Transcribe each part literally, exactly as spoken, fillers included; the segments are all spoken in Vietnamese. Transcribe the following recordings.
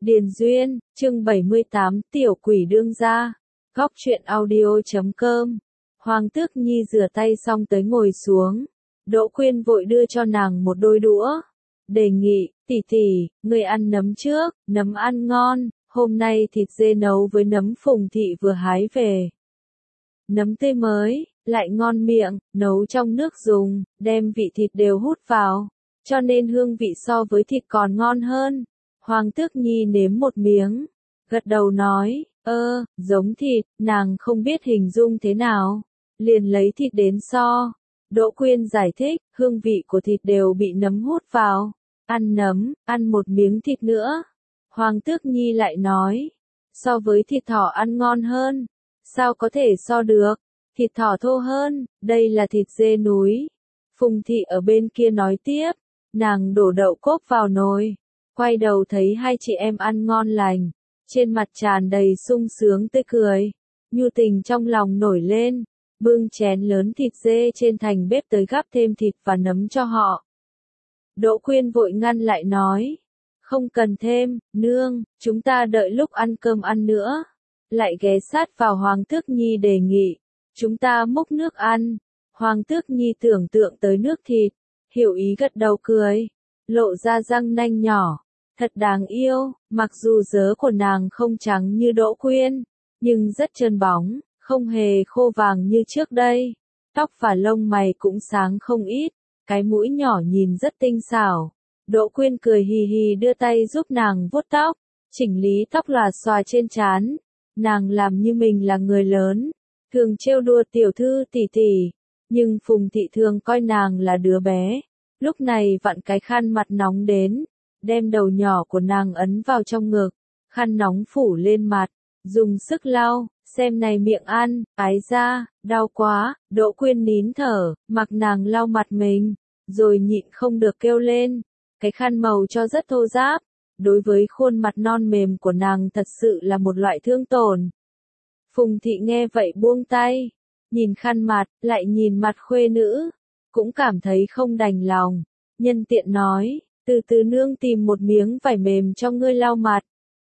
Điền Duyên, chương bảy mươi tám, Tiểu Quỷ Đương Gia. Góc truyện audio chấm com. Hoàng Tước Nhi rửa tay xong tới ngồi xuống. Đỗ Quyên vội đưa cho nàng một đôi đũa. Đề nghị, tỷ tỷ, người ăn nấm trước, nấm ăn ngon, hôm nay thịt dê nấu với nấm Phùng thị vừa hái về. Nấm tươi mới, lại ngon miệng, nấu trong nước dùng, đem vị thịt đều hút vào, cho nên hương vị so với thịt còn ngon hơn. Hoàng Tước Nhi nếm một miếng, gật đầu nói, ơ, giống thịt, nàng không biết hình dung thế nào, liền lấy thịt đến so. Đỗ Quyên giải thích, hương vị của thịt đều bị nấm hút vào, ăn nấm, ăn một miếng thịt nữa. Hoàng Tước Nhi lại nói, so với thịt thỏ ăn ngon hơn, sao có thể so được, thịt thỏ thô hơn, đây là thịt dê núi. Phùng thị ở bên kia nói tiếp, nàng đổ đậu cốp vào nồi. Quay đầu thấy hai chị em ăn ngon lành, trên mặt tràn đầy sung sướng tươi cười, nhu tình trong lòng nổi lên, bưng chén lớn thịt dê trên thành bếp tới gắp thêm thịt và nấm cho họ. Đỗ Quyên vội ngăn lại nói, không cần thêm, nương, chúng ta đợi lúc ăn cơm ăn nữa. Lại ghé sát vào Hoàng Tước Nhi đề nghị, chúng ta múc nước ăn. Hoàng Tước Nhi tưởng tượng tới nước thịt, hiểu ý gật đầu cười, lộ ra răng nanh nhỏ. Thật đáng yêu, mặc dù dớ của nàng không trắng như Đỗ Quyên, nhưng rất trơn bóng, không hề khô vàng như trước đây. Tóc và lông mày cũng sáng không ít, cái mũi nhỏ nhìn rất tinh xảo. Đỗ Quyên cười hì hì đưa tay giúp nàng vuốt tóc, chỉnh lý tóc lòa xòa trên trán. Nàng làm như mình là người lớn, thường trêu đùa tiểu thư tỷ tỷ, nhưng Phùng thị thường coi nàng là đứa bé. Lúc này vặn cái khăn mặt nóng đến, đem đầu nhỏ của nàng ấn vào trong ngực, khăn nóng phủ lên mặt, dùng sức lau, xem này miệng ăn, ái ra, đau quá. Đỗ Quyên nín thở, mặc nàng lau mặt mình, rồi nhịn không được kêu lên, cái khăn màu cho rất thô ráp, đối với khuôn mặt non mềm của nàng thật sự là một loại thương tổn. Phùng thị nghe vậy buông tay, nhìn khăn mặt, lại nhìn mặt khuê nữ, cũng cảm thấy không đành lòng, nhân tiện nói, từ từ nương tìm một miếng vải mềm cho ngươi lau mặt.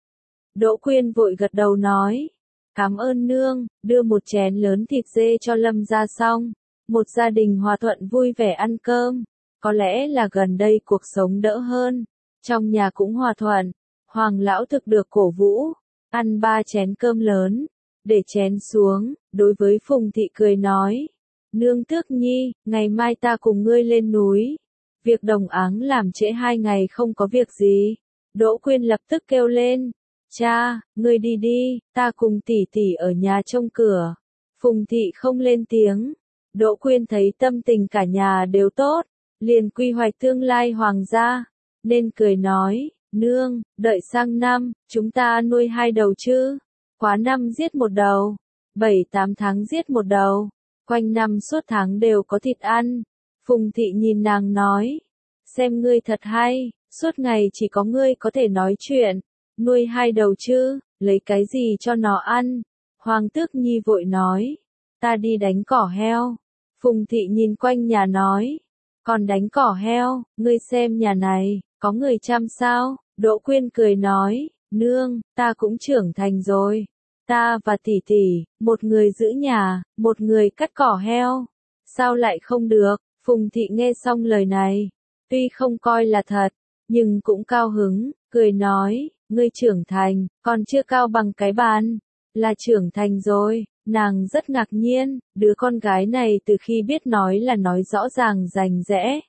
Đỗ Quyên vội gật đầu nói, cảm ơn nương, đưa một chén lớn thịt dê cho Lâm gia xong, một gia đình hòa thuận vui vẻ ăn cơm, có lẽ là gần đây cuộc sống đỡ hơn, trong nhà cũng hòa thuận. Hoàng lão thực được cổ vũ, ăn ba chén cơm lớn, để chén xuống, đối với Phùng thị cười nói, nương Tước Nhi, ngày mai ta cùng ngươi lên núi. Việc đồng áng làm trễ hai ngày không có việc gì. Đỗ Quyên lập tức kêu lên, cha, ngươi đi đi, ta cùng tỷ tỷ ở nhà trông cửa. Phùng thị không lên tiếng. Đỗ Quyên thấy tâm tình cả nhà đều tốt, liền quy hoạch tương lai hoàng gia, nên cười nói, nương, đợi sang năm, chúng ta nuôi hai đầu chứ, quá năm giết một đầu, bảy tám tháng giết một đầu, quanh năm suốt tháng đều có thịt ăn. Phùng thị nhìn nàng nói, xem ngươi thật hay, suốt ngày chỉ có ngươi có thể nói chuyện, nuôi hai đầu chứ, lấy cái gì cho nó ăn. Hoàng Tước Nhi vội nói, ta đi đánh cỏ heo. Phùng thị nhìn quanh nhà nói, còn đánh cỏ heo, ngươi xem nhà này, có người chăm sao? Đỗ Quyên cười nói, nương, ta cũng trưởng thành rồi, ta và tỷ tỷ, một người giữ nhà, một người cắt cỏ heo, sao lại không được? Phùng thị nghe xong lời này, tuy không coi là thật, nhưng cũng cao hứng, cười nói, ngươi trưởng thành, còn chưa cao bằng cái bàn, là trưởng thành rồi. Nàng rất ngạc nhiên, đứa con gái này từ khi biết nói là nói rõ ràng rành rẽ,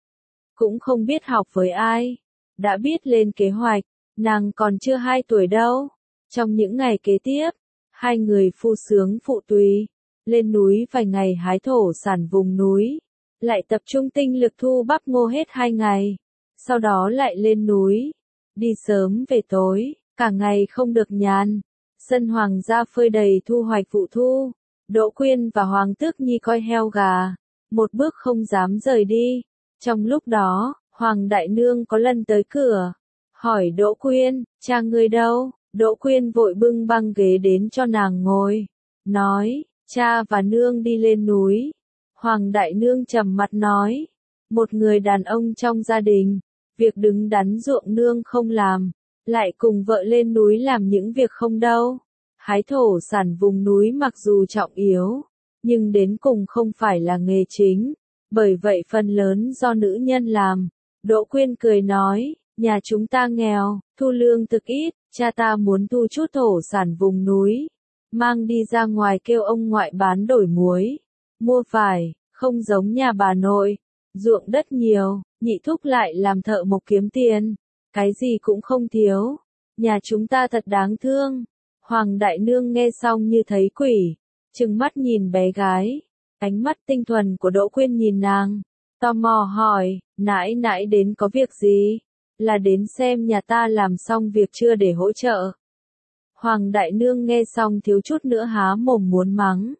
cũng không biết học với ai, đã biết lên kế hoạch, nàng còn chưa hai tuổi đâu. Trong những ngày kế tiếp, hai người phu sướng phụ tùy, lên núi vài ngày hái thổ sản vùng núi, lại tập trung tinh lực thu bắp ngô hết hai ngày, sau đó lại lên núi, đi sớm về tối, cả ngày không được nhàn. Sân hoàng gia phơi đầy thu hoạch vụ thu, Đỗ Quyên và Hoàng Tước Nhi coi heo gà, một bước không dám rời đi. Trong lúc đó, Hoàng Đại Nương có lần tới cửa, hỏi Đỗ Quyên, cha ngươi đâu? Đỗ Quyên vội bưng băng ghế đến cho nàng ngồi, nói, cha và nương đi lên núi. Hoàng Đại Nương trầm mặt nói, một người đàn ông trong gia đình, việc đứng đắn ruộng nương không làm, lại cùng vợ lên núi làm những việc không đâu. Hái thổ sản vùng núi mặc dù trọng yếu, nhưng đến cùng không phải là nghề chính, bởi vậy phần lớn do nữ nhân làm. Đỗ Quyên cười nói, nhà chúng ta nghèo, thu lương thực ít, cha ta muốn thu chút thổ sản vùng núi, mang đi ra ngoài kêu ông ngoại bán đổi muối, mua vải, không giống nhà bà nội, ruộng đất nhiều, nhị thúc lại làm thợ mộc kiếm tiền, cái gì cũng không thiếu, nhà chúng ta thật đáng thương. Hoàng đại nương nghe xong như thấy quỷ, trừng mắt nhìn bé gái, ánh mắt tinh thuần của Đỗ Quyên nhìn nàng, tò mò hỏi, nãi nãi đến có việc gì? Là đến xem nhà ta làm xong việc chưa để hỗ trợ. Hoàng đại nương nghe xong thiếu chút nữa há mồm muốn mắng.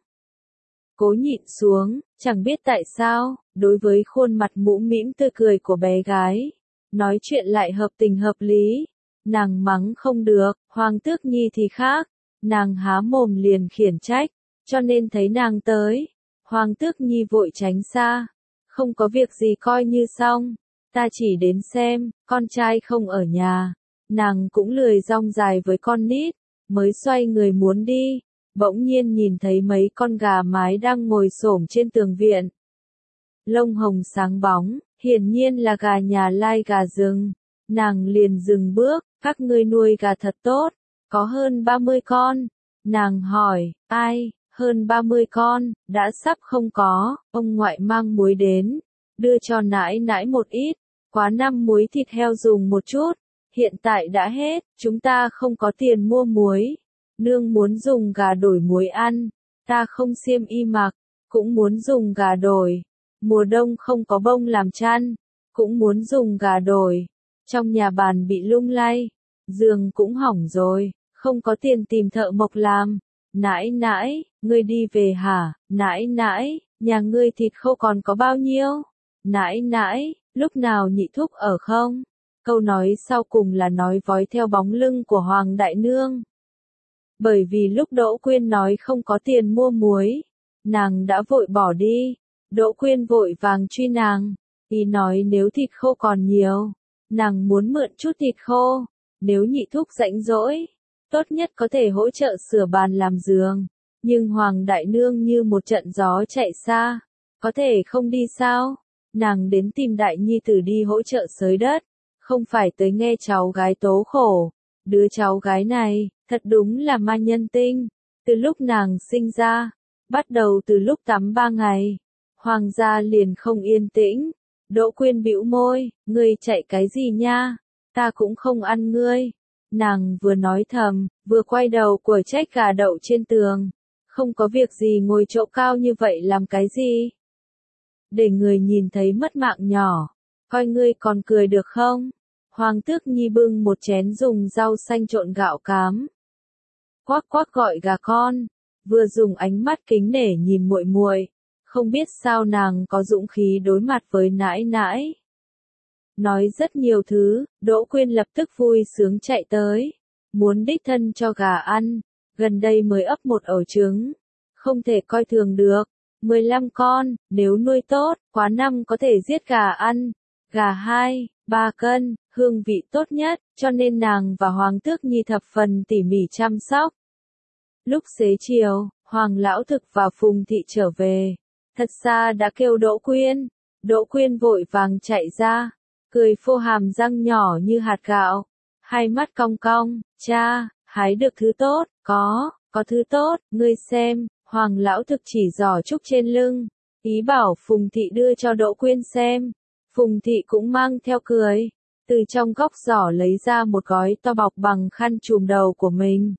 Cố nhịn xuống, chẳng biết tại sao, đối với khuôn mặt mũm mĩm tươi cười của bé gái, nói chuyện lại hợp tình hợp lý. Nàng mắng không được, Hoàng Tước Nhi thì khác, nàng há mồm liền khiển trách, cho nên thấy nàng tới, Hoàng Tước Nhi vội tránh xa, không có việc gì coi như xong, ta chỉ đến xem, con trai không ở nhà, nàng cũng lười rong dài với con nít, mới xoay người muốn đi, bỗng nhiên nhìn thấy mấy con gà mái đang ngồi xổm trên tường viện. Lông hồng sáng bóng, hiển nhiên là gà nhà lai gà rừng, nàng liền dừng bước, các ngươi nuôi gà thật tốt, có hơn ba mươi con, nàng hỏi, ai, hơn ba mươi con, đã sắp không có, ông ngoại mang muối đến, đưa cho nãi nãi một ít, quá năm muối thịt heo dùng một chút, hiện tại đã hết, chúng ta không có tiền mua muối, nương muốn dùng gà đổi muối ăn, ta không xiêm y mặc, cũng muốn dùng gà đổi, mùa đông không có bông làm chăn, cũng muốn dùng gà đổi, trong nhà bàn bị lung lay, giường cũng hỏng rồi, không có tiền tìm thợ mộc làm. Nãi nãi, ngươi đi về hả? Nãi nãi, nhà ngươi thịt khô còn có bao nhiêu? Nãi nãi, lúc nào nhị thúc ở không? Câu nói sau cùng là nói vói theo bóng lưng của Hoàng đại nương. Bởi vì lúc Đỗ Quyên nói không có tiền mua muối, nàng đã vội bỏ đi. Đỗ Quyên vội vàng truy nàng, ý nói nếu thịt khô còn nhiều, nàng muốn mượn chút thịt khô, nếu nhị thúc rảnh rỗi, tốt nhất có thể hỗ trợ sửa bàn làm giường, nhưng Hoàng đại nương như một trận gió chạy xa, có thể không đi sao? Nàng đến tìm đại nhi tử đi hỗ trợ xới đất, không phải tới nghe cháu gái tố khổ. Đứa cháu gái này, thật đúng là ma nhân tinh, từ lúc nàng sinh ra, bắt đầu từ lúc tắm ba ngày, Hoàng gia liền không yên tĩnh. Đỗ Quyên bĩu môi, ngươi chạy cái gì nha, ta cũng không ăn ngươi. Nàng vừa nói thầm, vừa quay đầu quở trách gà đậu trên tường. Không có việc gì ngồi chỗ cao như vậy làm cái gì? Để người nhìn thấy mất mạng nhỏ, coi ngươi còn cười được không? Hoàng Tước Nhi bưng một chén dùng rau xanh trộn gạo cám. Quắc quắc gọi gà con, vừa dùng ánh mắt kính nể nhìn muội muội, không biết sao nàng có dũng khí đối mặt với nãi nãi. Nói rất nhiều thứ, Đỗ Quyên lập tức vui sướng chạy tới, muốn đích thân cho gà ăn, gần đây mới ấp một ổ trứng, không thể coi thường được, mười lăm con, nếu nuôi tốt, quá năm có thể giết gà ăn, gà hai, ba cân, hương vị tốt nhất, cho nên nàng và Hoàng Tước Nhi thập phần tỉ mỉ chăm sóc. Lúc xế chiều, Hoàng Lão Thực và Phùng Thị trở về, thật xa đã kêu Đỗ Quyên, Đỗ Quyên vội vàng chạy ra, cười phô hàm răng nhỏ như hạt gạo, hai mắt cong cong, cha, hái được thứ tốt, có, có thứ tốt, ngươi xem, Hoàng Lão Thực chỉ giỏ trúc trên lưng, ý bảo Phùng Thị đưa cho Đỗ Quyên xem, Phùng Thị cũng mang theo cười, từ trong góc giỏ lấy ra một gói to bọc bằng khăn trùm đầu của mình.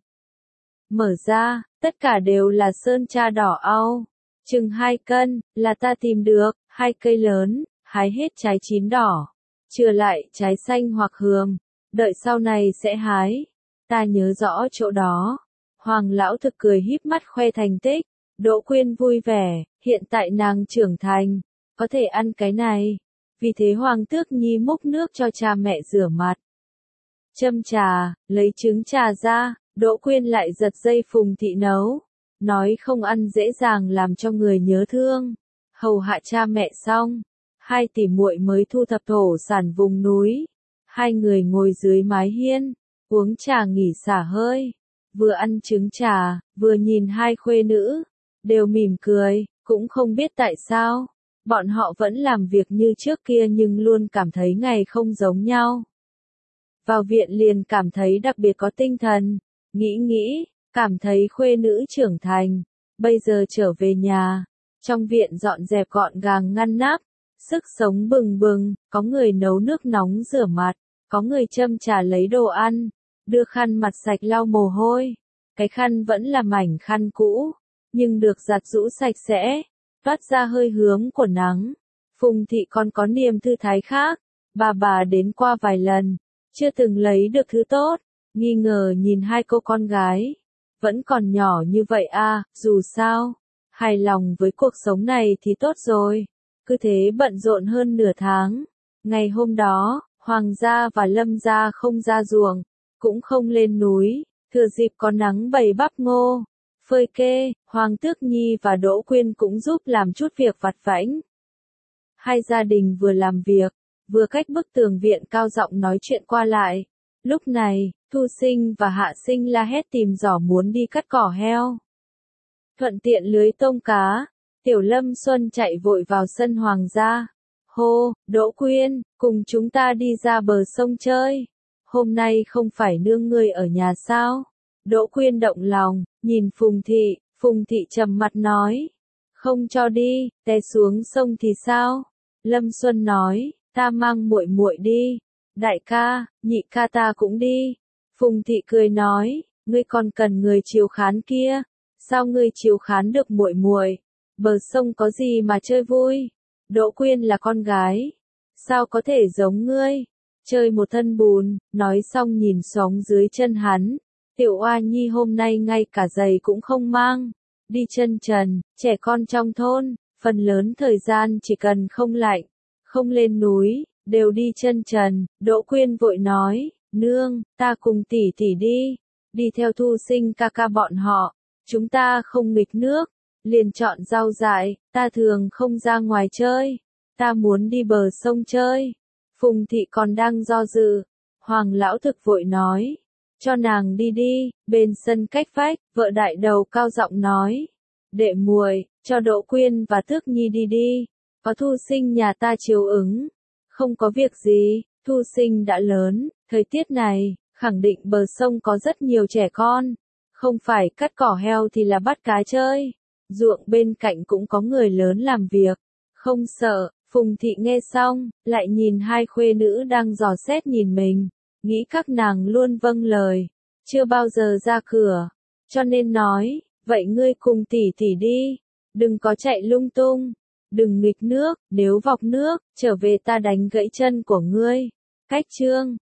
Mở ra, tất cả đều là sơn tra đỏ au, chừng hai cân, là ta tìm được, hai cây lớn, hái hết trái chín đỏ, chừa lại trái xanh hoặc hường, đợi sau này sẽ hái, ta nhớ rõ chỗ đó. Hoàng Lão Thực cười híp mắt khoe thành tích, Đỗ Quyên vui vẻ, hiện tại nàng trưởng thành, có thể ăn cái này, vì thế Hoàng Tước Nhi múc nước cho cha mẹ rửa mặt. Châm trà, lấy trứng trà ra, Đỗ Quyên lại giật dây Phùng Thị nấu, nói không ăn dễ dàng làm cho người nhớ thương. Hầu hạ cha mẹ xong, hai tỷ muội mới thu thập thổ sản vùng núi, hai người ngồi dưới mái hiên, uống trà nghỉ xả hơi, vừa ăn trứng trà, vừa nhìn hai khuê nữ, đều mỉm cười, cũng không biết tại sao, bọn họ vẫn làm việc như trước kia nhưng luôn cảm thấy ngày không giống nhau. Vào viện liền cảm thấy đặc biệt có tinh thần, nghĩ nghĩ, cảm thấy khuê nữ trưởng thành, bây giờ trở về nhà, trong viện dọn dẹp gọn gàng ngăn nắp, sức sống bừng bừng, có người nấu nước nóng rửa mặt, có người châm trà lấy đồ ăn, đưa khăn mặt sạch lau mồ hôi, cái khăn vẫn là mảnh khăn cũ, nhưng được giặt rũ sạch sẽ, toát ra hơi hướng của nắng. Phùng thị còn có niềm thư thái khác, bà bà đến qua vài lần, chưa từng lấy được thứ tốt, nghi ngờ nhìn hai cô con gái, vẫn còn nhỏ như vậy à, dù sao, hài lòng với cuộc sống này thì tốt rồi, cứ thế bận rộn hơn nửa tháng. Ngày hôm đó, Hoàng gia và Lâm gia không ra ruộng, cũng không lên núi, thừa dịp có nắng bày bắp ngô, phơi kê, Hoàng Tước Nhi và Đỗ Quyên cũng giúp làm chút việc vặt vãnh. Hai gia đình vừa làm việc, vừa cách bức tường viện cao giọng nói chuyện qua lại. Lúc này, Thu Sinh và Hạ Sinh la hét tìm giỏ muốn đi cắt cỏ heo. Thuận tiện lưới tôm cá, Tiểu Lâm Xuân chạy vội vào sân Hoàng gia. Hô, Đỗ Quyên, cùng chúng ta đi ra bờ sông chơi. Hôm nay không phải nương ngươi ở nhà sao? Đỗ Quyên động lòng, nhìn Phùng thị, Phùng thị trầm mặt nói. Không cho đi, té xuống sông thì sao? Lâm Xuân nói, ta mang muội muội đi. Đại ca, nhị ca ta cũng đi. Phùng thị cười nói, ngươi còn cần người chiếu khán kia. Sao ngươi chiếu khán được muội muội? Bờ sông có gì mà chơi vui? Đỗ Quyên là con gái, sao có thể giống ngươi? Chơi một thân bùn, nói xong nhìn xuống dưới chân hắn. Tiểu Oa Nhi hôm nay ngay cả giày cũng không mang, đi chân trần, trẻ con trong thôn, phần lớn thời gian chỉ cần không lạnh, không lên núi, đều đi chân trần. Đỗ Quyên vội nói, nương, ta cùng tỷ tỷ đi, đi theo Thu Sinh ca ca bọn họ, chúng ta không nghịch nước, liền chọn rau dại, ta thường không ra ngoài chơi, ta muốn đi bờ sông chơi. Phùng thị còn đang do dự, Hoàng lão thực vội nói, cho nàng đi đi. Bên sân cách vách, vợ đại đầu cao giọng nói, đệ muội, cho Đỗ Quyên và Tước Nhi đi đi, có Thu Sinh nhà ta chiếu ứng. Không có việc gì, Thu Sinh đã lớn, thời tiết này, khẳng định bờ sông có rất nhiều trẻ con, không phải cắt cỏ heo thì là bắt cá chơi, ruộng bên cạnh cũng có người lớn làm việc, không sợ. Phùng thị nghe xong, lại nhìn hai khuê nữ đang dò xét nhìn mình, nghĩ các nàng luôn vâng lời, chưa bao giờ ra cửa, cho nên nói, vậy ngươi cùng tỷ tỷ đi, đừng có chạy lung tung, đừng nghịch nước, nếu vọc nước, trở về ta đánh gãy chân của ngươi. Cách chương